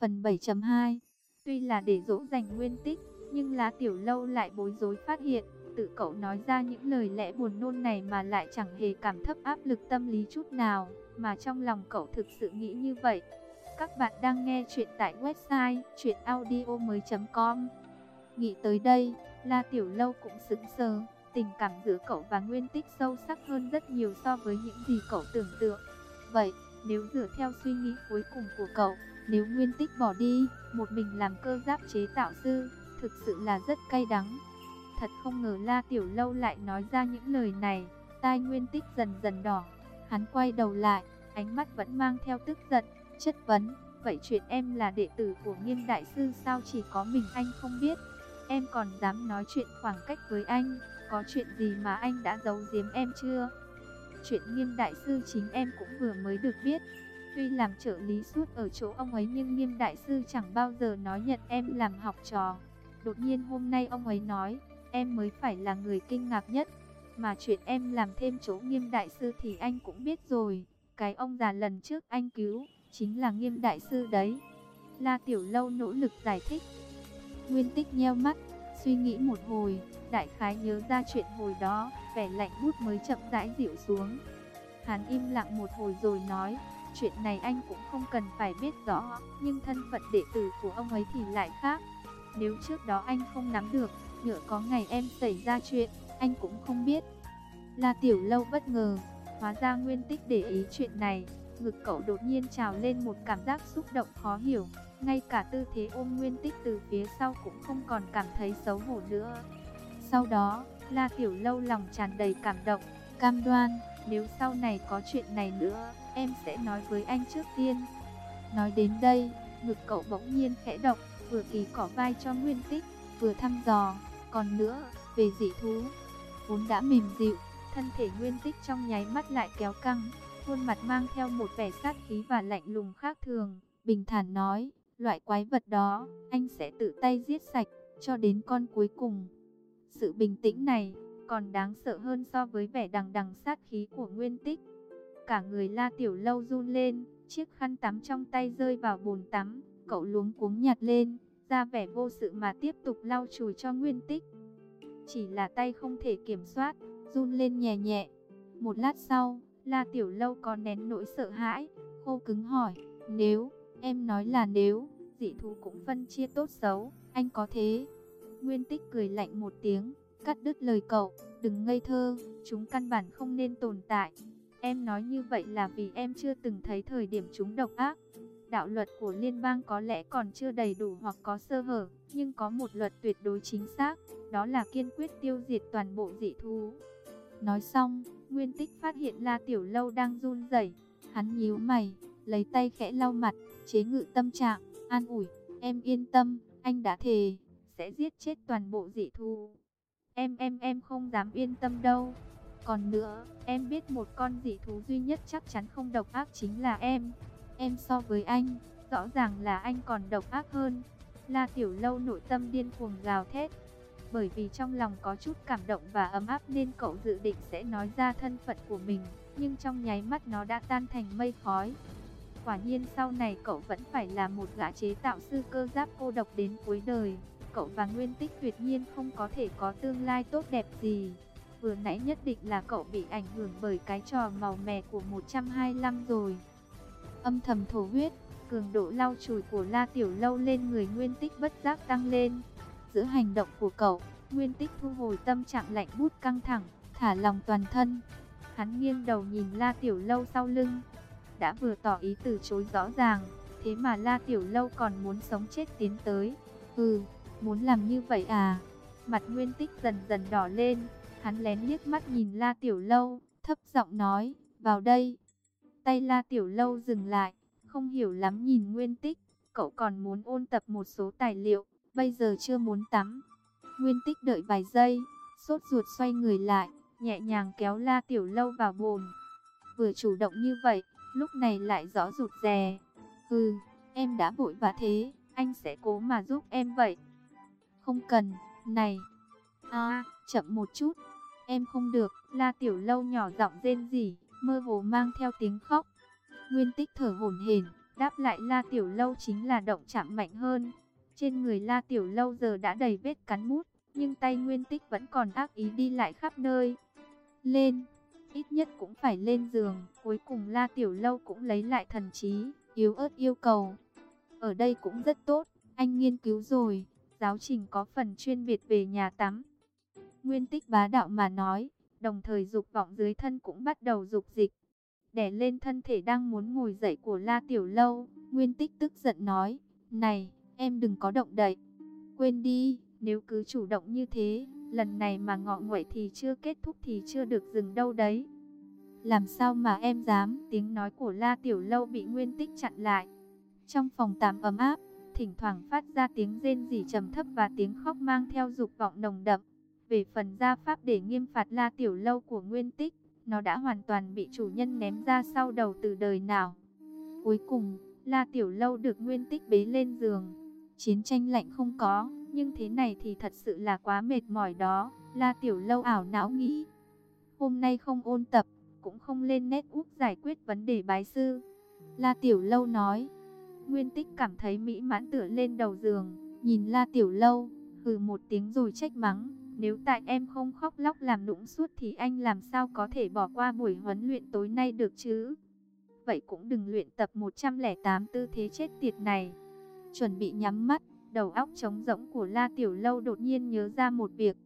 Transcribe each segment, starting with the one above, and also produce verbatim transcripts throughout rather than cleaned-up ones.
Phần bảy chấm hai. Tuy là để dỗ dành Nguyên Tích, nhưng La Tiểu Lâu lại bối rối phát hiện, tự cậu nói ra những lời lẽ buồn nôn này mà lại chẳng hề cảm thấp áp lực tâm lý chút nào, mà trong lòng cậu thực sự nghĩ như vậy. Các bạn đang nghe chuyện tại website truyện audio mới chấm com. Nghĩ tới đây, La Tiểu Lâu cũng sững sờ, tình cảm giữa cậu và Nguyên Tích sâu sắc hơn rất nhiều so với những gì cậu tưởng tượng. Vậy, nếu dựa theo suy nghĩ cuối cùng của cậu, nếu Nguyên Tích bỏ đi, một mình làm cơ giáp chế tạo sư, thực sự là rất cay đắng. Thật không ngờ La Tiểu Lâu lại nói ra những lời này, tai Nguyên Tích dần dần đỏ. Hắn quay đầu lại, ánh mắt vẫn mang theo tức giận, chất vấn, vậy chuyện em là đệ tử của Nghiêm đại sư sao chỉ có mình anh không biết? Em còn dám nói chuyện khoảng cách với anh, có chuyện gì mà anh đã giấu giếm em chưa? Chuyện Nghiêm đại sư chính em cũng vừa mới được biết. Tuy làm trợ lý suốt ở chỗ ông ấy nhưng Nghiêm đại sư chẳng bao giờ nói nhận em làm học trò. Đột nhiên hôm nay ông ấy nói, em mới phải là người kinh ngạc nhất. Mà chuyện em làm thêm chỗ Nghiêm đại sư thì anh cũng biết rồi. Cái ông già lần trước anh cứu, chính là Nghiêm đại sư đấy. La Tiểu Lâu nỗ lực giải thích. Nguyên Tích nheo mắt, suy nghĩ một hồi, đại khái nhớ ra chuyện hồi đó, vẻ lạnh bút mới chậm rãi dịu xuống. Hắn im lặng một hồi rồi nói, chuyện này anh cũng không cần phải biết rõ, nhưng thân phận đệ tử của ông ấy thì lại khác. Nếu trước đó anh không nắm được, nhỡ có ngày em xảy ra chuyện, anh cũng không biết. La Tiểu Lâu bất ngờ, hóa ra Nguyên Tích để ý chuyện này, ngực cậu đột nhiên trào lên một cảm giác xúc động khó hiểu. Ngay cả tư thế ôm Nguyên Tích từ phía sau cũng không còn cảm thấy xấu hổ nữa. Sau đó, La Tiểu Lâu lòng tràn đầy cảm động, cam đoan, nếu sau này có chuyện này nữa, em sẽ nói với anh trước tiên. Nói đến đây, ngực cậu bỗng nhiên khẽ động, vừa kỳ cỏ vai cho Nguyên Tích, vừa thăm dò, còn nữa, về dị thú. Vốn đã mềm dịu, thân thể Nguyên Tích trong nháy mắt lại kéo căng, khuôn mặt mang theo một vẻ sát khí và lạnh lùng khác thường, bình thản nói, loại quái vật đó, anh sẽ tự tay giết sạch, cho đến con cuối cùng. Sự bình tĩnh này, còn đáng sợ hơn so với vẻ đằng đằng sát khí của Nguyên Tích. Cả người La Tiểu Lâu run lên, chiếc khăn tắm trong tay rơi vào bồn tắm, cậu luống cuống nhặt lên, ra vẻ vô sự mà tiếp tục lau chùi cho Nguyên Tích. Chỉ là tay không thể kiểm soát, run lên nhẹ nhẹ. Một lát sau, La Tiểu Lâu có nén nỗi sợ hãi, khô cứng hỏi, nếu, em nói là nếu, dị thú cũng phân chia tốt xấu, anh có thế? Nguyên Tích cười lạnh một tiếng, cắt đứt lời cậu, đừng ngây thơ, chúng căn bản không nên tồn tại. Em nói như vậy là vì em chưa từng thấy thời điểm chúng độc ác. Đạo luật của liên bang có lẽ còn chưa đầy đủ hoặc có sơ hở, nhưng có một luật tuyệt đối chính xác, đó là kiên quyết tiêu diệt toàn bộ dị thú. Nói xong, Nguyên Tích phát hiện La Tiểu Lâu đang run rẩy, hắn nhíu mày, lấy tay khẽ lau mặt, chế ngự tâm trạng, an ủi, em yên tâm, anh đã thề, sẽ giết chết toàn bộ dị thú. Em em em không dám yên tâm đâu. Còn nữa, em biết một con dị thú duy nhất chắc chắn không độc ác chính là em. Em so với anh, rõ ràng là anh còn độc ác hơn. La Tiểu Lâu nội tâm điên cuồng gào thét. Bởi vì trong lòng có chút cảm động và ấm áp nên cậu dự định sẽ nói ra thân phận của mình, nhưng trong nháy mắt nó đã tan thành mây khói. Quả nhiên sau này cậu vẫn phải là một gã chế tạo sư cơ giáp cô độc đến cuối đời. Cậu và Nguyên Tích tuyệt nhiên không có thể có tương lai tốt đẹp gì. Vừa nãy nhất định là cậu bị ảnh hưởng bởi cái trò màu mè của một trăm hai mươi lăm rồi. Âm thầm thổ huyết, cường độ lau chùi của La Tiểu Lâu lên người Nguyên Tích bất giác tăng lên. Giữa hành động của cậu, Nguyên Tích thu hồi tâm trạng lạnh bút căng thẳng, thả lòng toàn thân. Hắn nghiêng đầu nhìn La Tiểu Lâu sau lưng. Đã vừa tỏ ý từ chối rõ ràng, thế mà La Tiểu Lâu còn muốn sống chết tiến tới. Ừ, muốn làm như vậy à? Mặt Nguyên Tích dần dần đỏ lên, hắn lén liếc mắt nhìn La Tiểu Lâu, thấp giọng nói, vào đây. Tay La Tiểu Lâu dừng lại, không hiểu lắm nhìn Nguyên Tích, cậu còn muốn ôn tập một số tài liệu, bây giờ chưa muốn tắm. Nguyên Tích đợi vài giây, sốt ruột xoay người lại, nhẹ nhàng kéo La Tiểu Lâu vào bồn. Vừa chủ động như vậy, lúc này lại rõ rụt rè. Ừ, em đã vội vã thế, anh sẽ cố mà giúp em vậy. Không cần, này. À, chậm một chút, em không được. La Tiểu Lâu nhỏ giọng rên rỉ, mơ hồ mang theo tiếng khóc. Nguyên Tích thở hổn hển, Đáp lại La Tiểu Lâu chính là động chạm mạnh hơn. Trên người La Tiểu Lâu giờ đã đầy vết cắn mút, nhưng tay Nguyên Tích vẫn còn ác ý đi lại khắp nơi. Lên, ít nhất cũng phải lên giường. Cuối cùng La Tiểu Lâu cũng lấy lại thần trí, yếu ớt yêu cầu. Ở đây cũng rất tốt, anh nghiên cứu rồi, giáo trình có phần chuyên biệt về nhà tắm. Nguyên Tích bá đạo mà nói, đồng thời dục vọng dưới thân cũng bắt đầu dục dịch. Đè lên thân thể đang muốn ngồi dậy của La Tiểu Lâu, Nguyên Tích tức giận nói, này, em đừng có động đậy. Quên đi, nếu cứ chủ động như thế, lần này mà ngọ nguậy thì chưa kết thúc thì chưa được dừng đâu đấy. Làm sao mà em dám? Tiếng nói của La Tiểu Lâu bị Nguyên Tích chặn lại. Trong phòng tắm ấm áp, thỉnh thoảng phát ra tiếng rên rỉ trầm thấp và tiếng khóc mang theo dục vọng nồng đậm. Về phần gia pháp để nghiêm phạt La Tiểu Lâu của Nguyên Tích, nó đã hoàn toàn bị chủ nhân ném ra sau đầu từ đời nào. Cuối cùng, La Tiểu Lâu được Nguyên Tích bế lên giường. Chiến tranh lạnh không có, nhưng thế này thì thật sự là quá mệt mỏi đó. La Tiểu Lâu ảo não nghĩ, hôm nay không ôn tập, cũng không lên net úp giải quyết vấn đề bái sư. La Tiểu Lâu nói. Nguyên Tích cảm thấy mỹ mãn tựa lên đầu giường, nhìn La Tiểu Lâu, hừ một tiếng rồi trách mắng. Nếu tại em không khóc lóc làm nũng suốt thì anh làm sao có thể bỏ qua buổi huấn luyện tối nay được chứ? Vậy cũng đừng luyện tập một trăm lẻ tám tư thế chết tiệt này. Chuẩn bị nhắm mắt, đầu óc trống rỗng của La Tiểu Lâu đột nhiên nhớ ra một việc.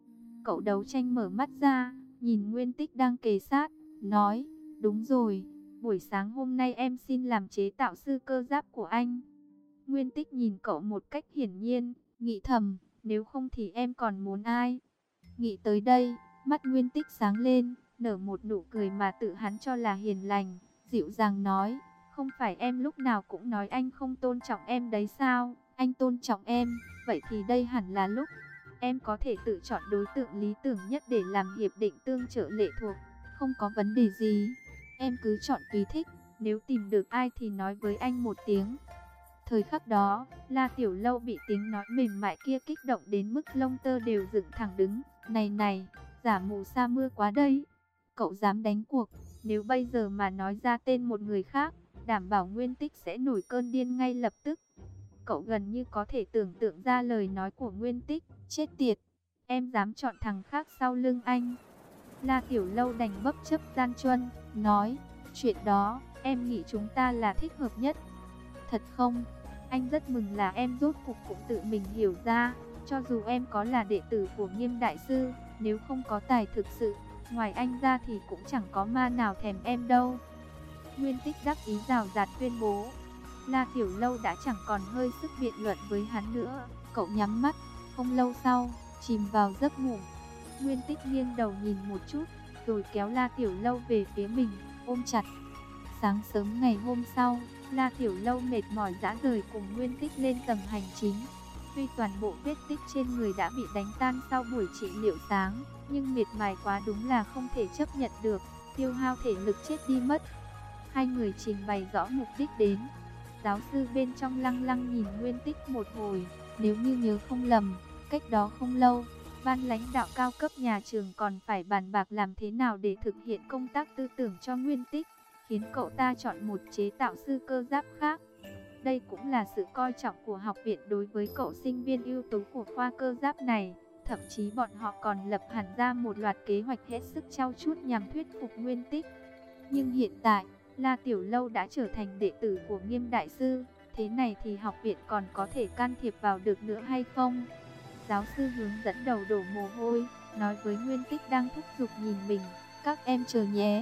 Cậu đấu tranh mở mắt ra, nhìn Nguyên Tích đang kề sát, nói, đúng rồi, buổi sáng hôm nay em xin làm chế tạo sư cơ giáp của anh. Nguyên Tích nhìn cậu một cách hiển nhiên, nghĩ thầm, nếu không thì em còn muốn ai? Nghĩ tới đây, mắt Nguyên Tích sáng lên, nở một nụ cười mà tự hắn cho là hiền lành, dịu dàng nói, không phải em lúc nào cũng nói anh không tôn trọng em đấy sao? Anh tôn trọng em, vậy thì đây hẳn là lúc em có thể tự chọn đối tượng lý tưởng nhất để làm hiệp định tương trợ lệ thuộc. Không có vấn đề gì, em cứ chọn tùy thích, nếu tìm được ai thì nói với anh một tiếng. Thời khắc đó, La Tiểu Lâu bị tiếng nói mềm mại kia kích động đến mức lông tơ đều dựng thẳng đứng. Này này, giả mù sa mưa quá đây. Cậu dám đánh cuộc, nếu bây giờ mà nói ra tên một người khác, đảm bảo Nguyên Tích sẽ nổi cơn điên ngay lập tức. Cậu gần như có thể tưởng tượng ra lời nói của Nguyên Tích, chết tiệt, em dám chọn thằng khác sau lưng anh. La Tiểu Lâu đành bấp chấp gian truân, nói, chuyện đó, em nghĩ chúng ta là thích hợp nhất. Thật không? Anh rất mừng là em rốt cuộc cũng tự mình hiểu ra, cho dù em có là đệ tử của Nghiêm đại sư, nếu không có tài thực sự, ngoài anh ra thì cũng chẳng có ma nào thèm em đâu. Nguyên Tích đắc ý rào rạt tuyên bố. La Tiểu Lâu đã chẳng còn hơi sức biện luận với hắn nữa, cậu nhắm mắt, không lâu sau, chìm vào giấc ngủ. Nguyên Tích nghiêng đầu nhìn một chút, rồi kéo La Tiểu Lâu về phía mình, ôm chặt. Sáng sớm ngày hôm sau, La Tiểu Lâu mệt mỏi rã rời cùng Nguyên Tích lên tầng hành chính. Tuy toàn bộ vết tích trên người đã bị đánh tan sau buổi trị liệu sáng, nhưng miệt mài quá đúng là không thể chấp nhận được, tiêu hao thể lực chết đi mất. Hai người trình bày rõ mục đích đến. Giáo sư bên trong lăng lăng nhìn Nguyên Tích một hồi, nếu như nhớ không lầm, cách đó không lâu, ban lãnh đạo cao cấp nhà trường còn phải bàn bạc làm thế nào để thực hiện công tác tư tưởng cho Nguyên Tích, khiến cậu ta chọn một chế tạo sư cơ giáp khác. Đây cũng là sự coi trọng của học viện đối với cậu sinh viên ưu tú của khoa cơ giáp này. Thậm chí bọn họ còn lập hẳn ra một loạt kế hoạch hết sức trau chuốt nhằm thuyết phục Nguyên Tích. Nhưng hiện tại, La Tiểu Lâu đã trở thành đệ tử của Nghiêm đại sư, thế này thì học viện còn có thể can thiệp vào được nữa hay không? Giáo sư hướng dẫn đầu đổ mồ hôi, nói với Nguyên Tích đang thúc giục nhìn mình, các em chờ nhé,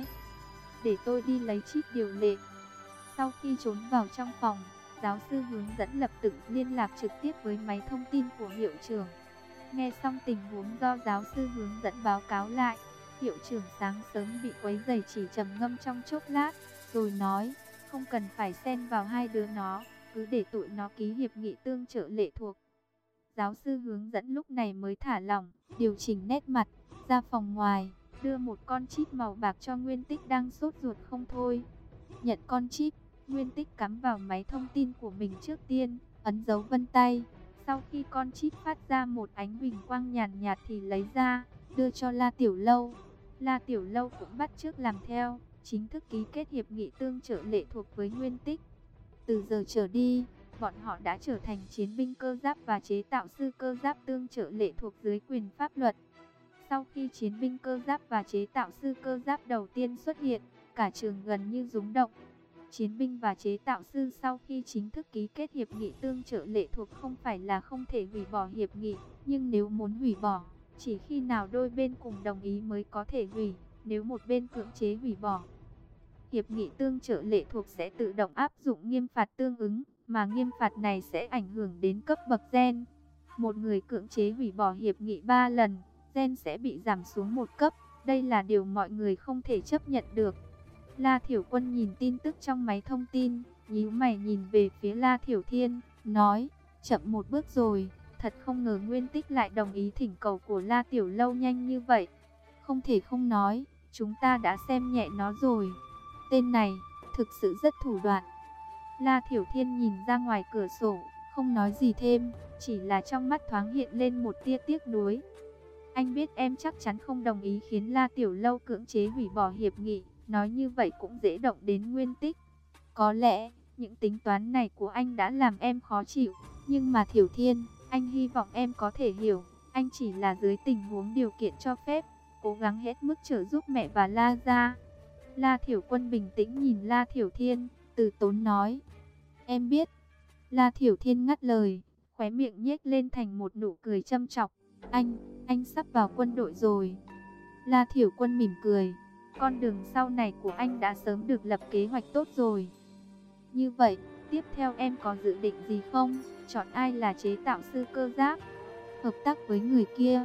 để tôi đi lấy chip điều lệ. Sau khi trốn vào trong phòng, giáo sư hướng dẫn lập tức liên lạc trực tiếp với máy thông tin của hiệu trưởng. Nghe xong tình huống do giáo sư hướng dẫn báo cáo lại, hiệu trưởng sáng sớm bị quấy rầy chỉ trầm ngâm trong chốc lát, rồi nói, không cần phải xen vào hai đứa nó, cứ để tụi nó ký hiệp nghị tương trợ lệ thuộc. Giáo sư hướng dẫn lúc này mới thả lỏng, điều chỉnh nét mặt, ra phòng ngoài, đưa một con chip màu bạc cho Nguyên Tích đang sốt ruột không thôi. Nhận con chip, Nguyên Tích cắm vào máy thông tin của mình trước tiên, ấn dấu vân tay. Sau khi con chip phát ra một ánh huỳnh quang nhàn nhạt thì lấy ra, đưa cho La Tiểu Lâu. La Tiểu Lâu cũng bắt chước làm theo, chính thức ký kết hiệp nghị tương trợ lệ thuộc với Nguyên Tích. Từ giờ trở đi, bọn họ đã trở thành chiến binh cơ giáp và chế tạo sư cơ giáp tương trợ lệ thuộc dưới quyền pháp luật. Sau khi chiến binh cơ giáp và chế tạo sư cơ giáp đầu tiên xuất hiện, cả trường gần như rúng động. Chiến binh và chế tạo sư sau khi chính thức ký kết hiệp nghị tương trợ lệ thuộc không phải là không thể hủy bỏ hiệp nghị, nhưng nếu muốn hủy bỏ, chỉ khi nào đôi bên cùng đồng ý mới có thể hủy. Nếu một bên cưỡng chế hủy bỏ, hiệp nghị tương trợ lệ thuộc sẽ tự động áp dụng nghiêm phạt tương ứng, mà nghiêm phạt này sẽ ảnh hưởng đến cấp bậc gen. Một người cưỡng chế hủy bỏ hiệp nghị ba lần, gen sẽ bị giảm xuống một cấp. Đây là điều mọi người không thể chấp nhận được. La Thiểu Quân nhìn tin tức trong máy thông tin, nhíu mày nhìn về phía La Thiểu Thiên, nói, chậm một bước rồi, thật không ngờ Nguyên Tích lại đồng ý thỉnh cầu của La Tiểu Lâu nhanh như vậy. Không thể không nói, chúng ta đã xem nhẹ nó rồi. Tên này, thực sự rất thủ đoạn. La Thiểu Thiên nhìn ra ngoài cửa sổ, không nói gì thêm, chỉ là trong mắt thoáng hiện lên một tia tiếc nuối. Anh biết em chắc chắn không đồng ý khiến La Tiểu Lâu cưỡng chế hủy bỏ hiệp nghị, nói như vậy cũng dễ động đến Nguyên Tích. Có lẽ, những tính toán này của anh đã làm em khó chịu, nhưng mà Thiểu Thiên, anh hy vọng em có thể hiểu, anh chỉ là dưới tình huống điều kiện cho phép, cố gắng hết mức trợ giúp mẹ và La gia. La Thiểu Quân bình tĩnh nhìn La Thiểu Thiên, từ tốn nói, em biết. La Thiểu Thiên ngắt lời, khóe miệng nhếch lên thành một nụ cười châm chọc, anh, anh sắp vào quân đội rồi. La Thiểu Quân mỉm cười, con đường sau này của anh đã sớm được lập kế hoạch tốt rồi. Như vậy, tiếp theo em có dự định gì không? Chọn ai là chế tạo sư cơ giáp? Hợp tác với người kia.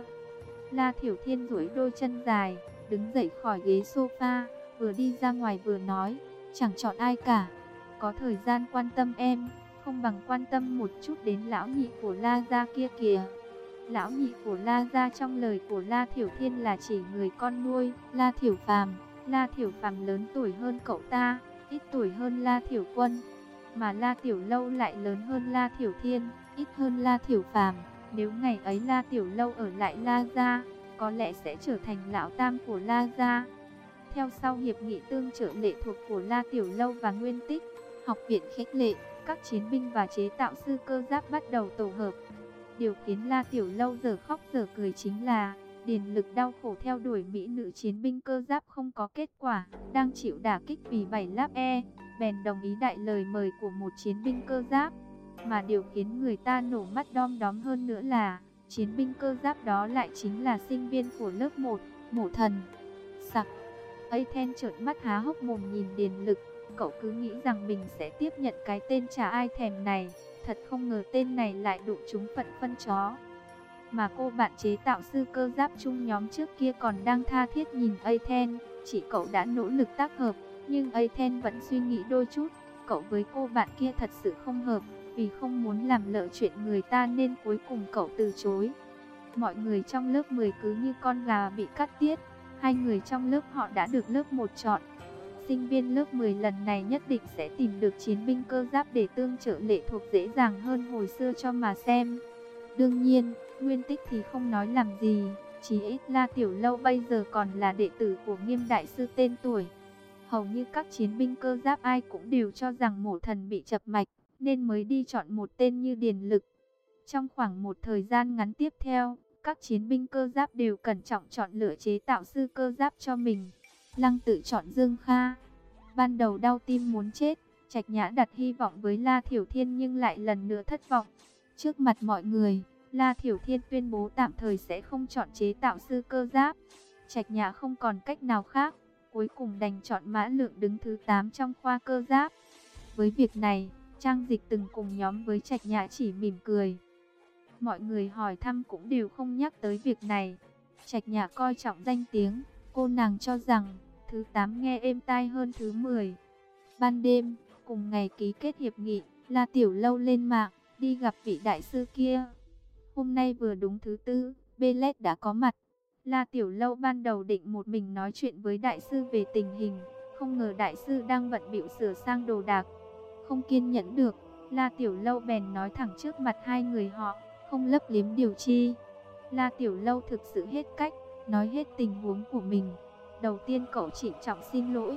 La Thiểu Thiên duỗi đôi chân dài, đứng dậy khỏi ghế sofa, vừa đi ra ngoài vừa nói, chẳng chọn ai cả. Có thời gian quan tâm em, không bằng quan tâm một chút đến lão nhị của La gia kia kìa. Lão nhị của La gia trong lời của La Thiểu Thiên là chỉ người con nuôi, La Thiểu Phàm. La Thiểu Phàm lớn tuổi hơn cậu ta, ít tuổi hơn La Thiểu Quân, mà La Tiểu Lâu lại lớn hơn La Thiểu Thiên, ít hơn La Thiểu Phàm. Nếu ngày ấy La Tiểu Lâu ở lại La gia, có lẽ sẽ trở thành lão tam của La gia. Theo sau hiệp nghị tương trợ lệ thuộc của La Tiểu Lâu và Nguyên Tích, học viện Khích Lệ, các chiến binh và chế tạo sư cơ giáp bắt đầu tổ hợp. Điều khiến La Tiểu Lâu giờ khóc giờ cười chính là Điền Lực đau khổ theo đuổi mỹ nữ chiến binh cơ giáp không có kết quả, đang chịu đả kích vì bảy láp E, bèn đồng ý đại lời mời của một chiến binh cơ giáp. Mà điều khiến người ta nổ mắt đom đóm hơn nữa là chiến binh cơ giáp đó lại chính là sinh viên của lớp một, Mộ Thần. Sặc. Aiden trợn mắt há hốc mồm nhìn Điền Lực, cậu cứ nghĩ rằng mình sẽ tiếp nhận cái tên chả ai thèm này, thật không ngờ tên này lại đụng trúng phận phân chó. Mà cô bạn chế tạo sư cơ giáp chung nhóm trước kia còn đang tha thiết nhìn Aiden, chỉ cậu đã nỗ lực tác hợp, nhưng Aiden vẫn suy nghĩ đôi chút, cậu với cô bạn kia thật sự không hợp, vì không muốn làm lỡ chuyện người ta nên cuối cùng cậu từ chối. Mọi người trong lớp mười cứ như con gà bị cắt tiết, hai người trong lớp họ đã được lớp một chọn. Sinh viên lớp mười lần này nhất định sẽ tìm được chiến binh cơ giáp để tương trợ lệ thuộc dễ dàng hơn hồi xưa cho mà xem. Đương nhiên, Nguyên Tích thì không nói làm gì, chỉ ít La Tiểu Lâu bây giờ còn là đệ tử của Nghiêm đại sư tên tuổi. Hầu như các chiến binh cơ giáp ai cũng đều cho rằng Mộ Thần bị chập mạch, nên mới đi chọn một tên như Điền Lực. Trong khoảng một thời gian ngắn tiếp theo, các chiến binh cơ giáp đều cẩn trọng chọn lựa chế tạo sư cơ giáp cho mình. Lăng Tự chọn Dương Kha. Ban đầu đau tim muốn chết, Trạch Nhã đặt hy vọng với La Thiểu Thiên nhưng lại lần nữa thất vọng. Trước mặt mọi người, La Thiểu Thiên tuyên bố tạm thời sẽ không chọn chế tạo sư cơ giáp. Trạch Nhã không còn cách nào khác, cuối cùng đành chọn Mã Lượng đứng thứ tám trong khoa cơ giáp. Với việc này, Trang Dịch từng cùng nhóm với Trạch Nhã chỉ mỉm cười. Mọi người hỏi thăm cũng đều không nhắc tới việc này. Trạch Nhã coi trọng danh tiếng, cô nàng cho rằng thứ tám nghe êm tai hơn thứ mười. Ban đêm, cùng ngày ký kết hiệp nghị, La Tiểu Lâu lên mạng, đi gặp vị đại sư kia. Hôm nay vừa đúng thứ tư, Belet đã có mặt. La Tiểu Lâu ban đầu định một mình nói chuyện với đại sư về tình hình, không ngờ đại sư đang bận bịu sửa sang đồ đạc. Không kiên nhẫn được, La Tiểu Lâu bèn nói thẳng trước mặt hai người họ, không lấp liếm điều chi. La Tiểu Lâu thực sự hết cách, nói hết tình huống của mình. Đầu tiên cậu trịnh trọng xin lỗi,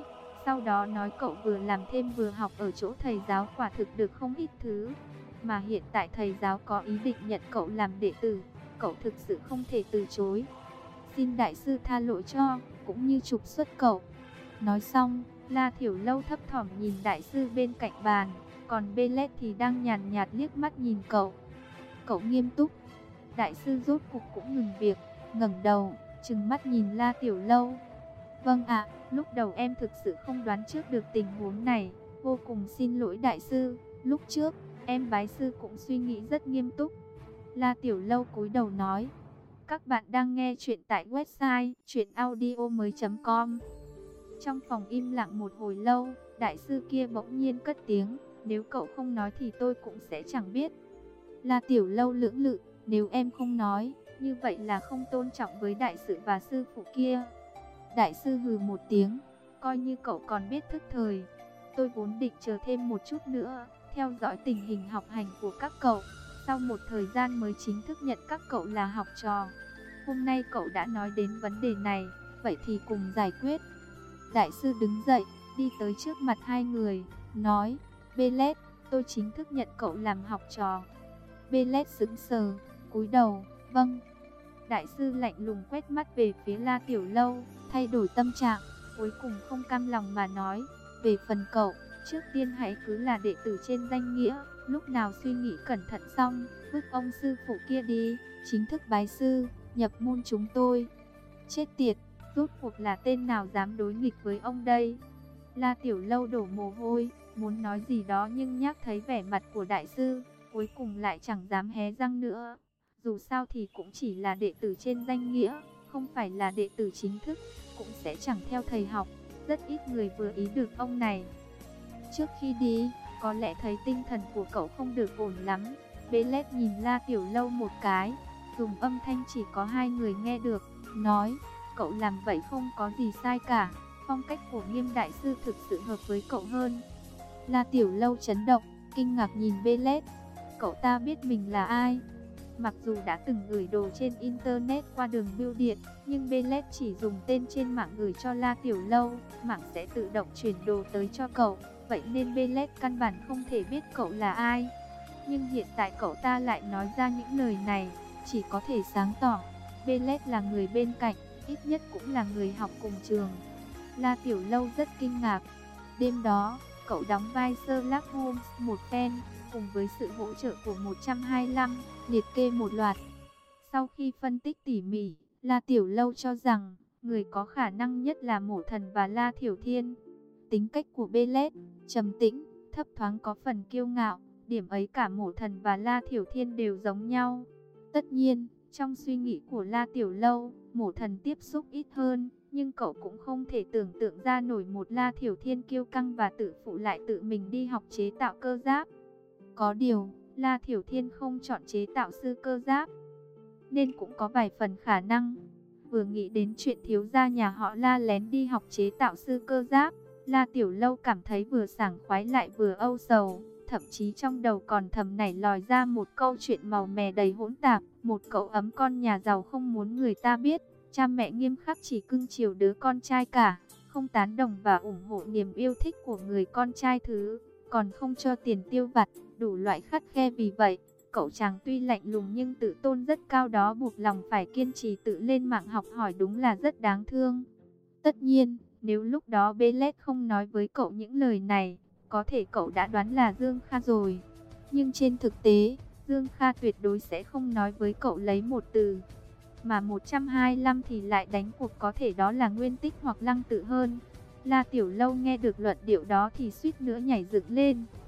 Sau đó nói cậu vừa làm thêm vừa học ở chỗ thầy giáo quả thực được không ít thứ. Mà hiện tại thầy giáo có ý định nhận cậu làm đệ tử, cậu thực sự không thể từ chối. Xin đại sư tha lỗi cho, cũng như trục xuất cậu. Nói xong, La Thiểu Lâu thấp thỏm nhìn đại sư bên cạnh bàn, còn Belet thì đang nhàn nhạt liếc mắt nhìn cậu. Cậu nghiêm túc. Đại sư rốt cục cũng ngừng việc, ngẩng đầu, trừng mắt nhìn La Tiểu Lâu. Vâng ạ, lúc đầu em thực sự không đoán trước được tình huống này, vô cùng xin lỗi đại sư, lúc trước, em bái sư cũng suy nghĩ rất nghiêm túc. La Tiểu Lâu cúi đầu nói. Các bạn đang nghe chuyện tại website truyện audio mới chấm com. Trong phòng im lặng một hồi lâu, đại sư kia bỗng nhiên cất tiếng, nếu cậu không nói thì tôi cũng sẽ chẳng biết. La Tiểu Lâu lưỡng lự, nếu em không nói, như vậy là không tôn trọng với đại sư và sư phụ kia. Đại sư hừ một tiếng, coi như cậu còn biết thức thời. Tôi vốn định chờ thêm một chút nữa, theo dõi tình hình học hành của các cậu, sau một thời gian mới chính thức nhận các cậu là học trò. Hôm nay cậu đã nói đến vấn đề này, vậy thì cùng giải quyết. Đại sư đứng dậy, đi tới trước mặt hai người, nói, Belet, tôi chính thức nhận cậu làm học trò. Belet sững sờ, cúi đầu, vâng. Đại sư lạnh lùng quét mắt về phía La Tiểu Lâu, thay đổi tâm trạng, cuối cùng không cam lòng mà nói, về phần cậu, trước tiên hãy cứ là đệ tử trên danh nghĩa, lúc nào suy nghĩ cẩn thận xong, vứt ông sư phụ kia đi, chính thức bái sư, nhập môn chúng tôi. Chết tiệt, rốt cuộc là tên nào dám đối nghịch với ông đây? La Tiểu Lâu đổ mồ hôi, muốn nói gì đó nhưng nhắc thấy vẻ mặt của đại sư, cuối cùng lại chẳng dám hé răng nữa. Dù sao thì cũng chỉ là đệ tử trên danh nghĩa, không phải là đệ tử chính thức, cũng sẽ chẳng theo thầy học. Rất ít người vừa ý được ông này. Trước khi đi, có lẽ thấy tinh thần của cậu không được ổn lắm. Belet nhìn La Tiểu Lâu một cái, dùng âm thanh chỉ có hai người nghe được, nói, cậu làm vậy không có gì sai cả. Phong cách của Nghiêm đại sư thực sự hợp với cậu hơn. La Tiểu Lâu chấn động, kinh ngạc nhìn Belet. Cậu ta biết mình là ai? Mặc dù đã từng gửi đồ trên internet qua đường bưu điện, nhưng Belet chỉ dùng tên trên mạng gửi cho La Tiểu Lâu, mạng sẽ tự động chuyển đồ tới cho cậu. Vậy nên Belet căn bản không thể biết cậu là ai. Nhưng hiện tại cậu ta lại nói ra những lời này, chỉ có thể sáng tỏ. Belet là người bên cạnh, ít nhất cũng là người học cùng trường. La Tiểu Lâu rất kinh ngạc. Đêm đó, cậu đóng vai Sherlock Holmes một phen, cùng với sự hỗ trợ của một trăm hai mươi lăm, liệt kê một loạt. Sau khi phân tích tỉ mỉ, La Tiểu Lâu cho rằng, người có khả năng nhất là Mộ Thần và La Thiểu Thiên. Tính cách của Belet, trầm tĩnh, thấp thoáng có phần kiêu ngạo, điểm ấy cả Mộ Thần và La Thiểu Thiên đều giống nhau. Tất nhiên, trong suy nghĩ của La Tiểu Lâu, Mộ Thần tiếp xúc ít hơn, nhưng cậu cũng không thể tưởng tượng ra nổi một La Thiểu Thiên kiêu căng và tự phụ lại tự mình đi học chế tạo cơ giáp. Có điều, La Thiểu Thiên không chọn chế tạo sư cơ giáp, nên cũng có vài phần khả năng. Vừa nghĩ đến chuyện thiếu gia nhà họ La lén đi học chế tạo sư cơ giáp, La Tiểu Lâu cảm thấy vừa sảng khoái lại vừa âu sầu. Thậm chí trong đầu còn thầm nảy lòi ra một câu chuyện màu mè đầy hỗn tạp. Một cậu ấm con nhà giàu không muốn người ta biết, cha mẹ nghiêm khắc chỉ cưng chiều đứa con trai cả, không tán đồng và ủng hộ niềm yêu thích của người con trai thứ, còn không cho tiền tiêu vặt, đủ loại khắt khe. Vì vậy, cậu chàng tuy lạnh lùng nhưng tự tôn rất cao đó buộc lòng phải kiên trì tự lên mạng học hỏi, đúng là rất đáng thương. Tất nhiên, nếu lúc đó Belet không nói với cậu những lời này, có thể cậu đã đoán là Dương Kha rồi. Nhưng trên thực tế, Dương Kha tuyệt đối sẽ không nói với cậu lấy một từ. Mà một trăm hai mươi lăm thì lại đánh cuộc có thể đó là Nguyên Tích hoặc Lăng Tự hơn. La Tiểu Lâu nghe được luận điệu đó thì suýt nữa nhảy dựng lên.